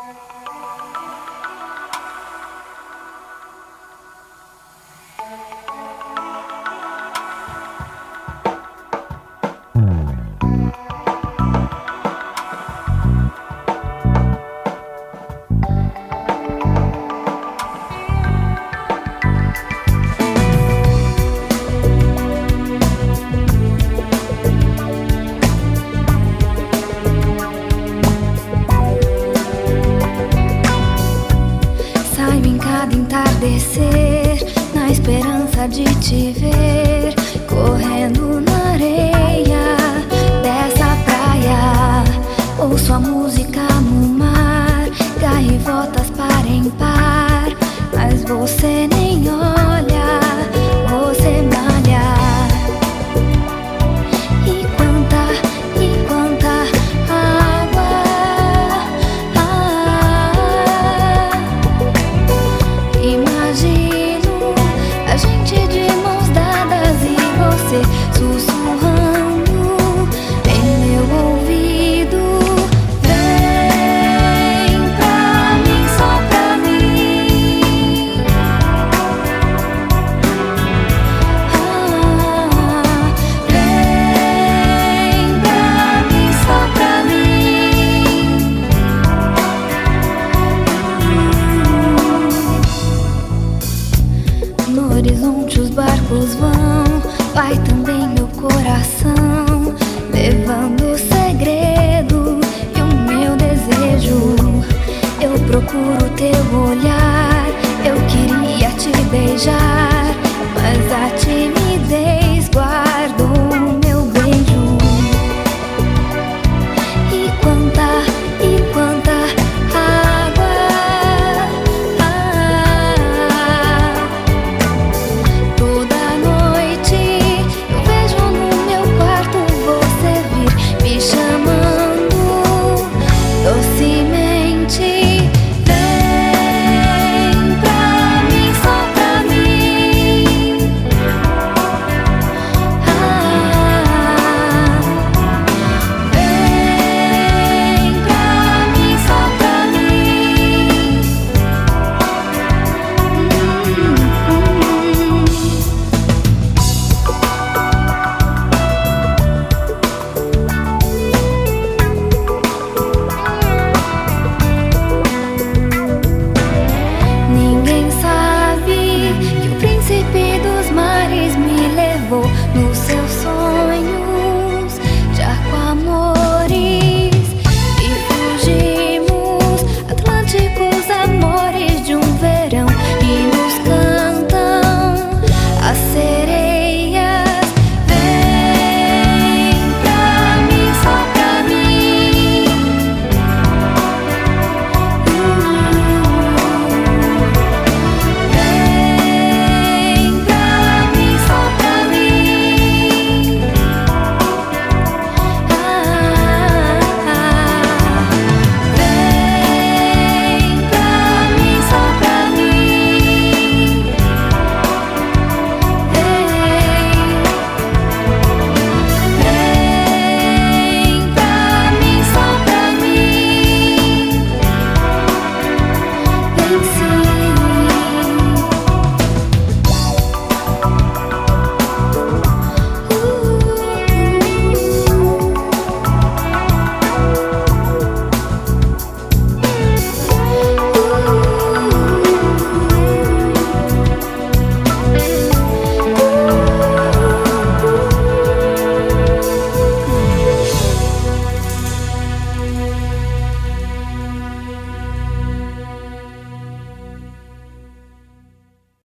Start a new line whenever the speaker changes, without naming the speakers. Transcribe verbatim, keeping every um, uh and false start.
Entardecer, na esperança de te ver, correndo na areia dessa praia. Ouço a música no mar, gaivotas par em par, mas você nem olha, você malha. E quanta, e quanta água, ah, imagino a gente de mãos dadas e você sussurrando em meu ouvido. Vem pra mim, só pra mim. Ah, vem pra mim, só pra mim. No horizonte os barcos vão, vai também meu coração, levando o segredo e o meu desejo. Eu procuro teu olhar.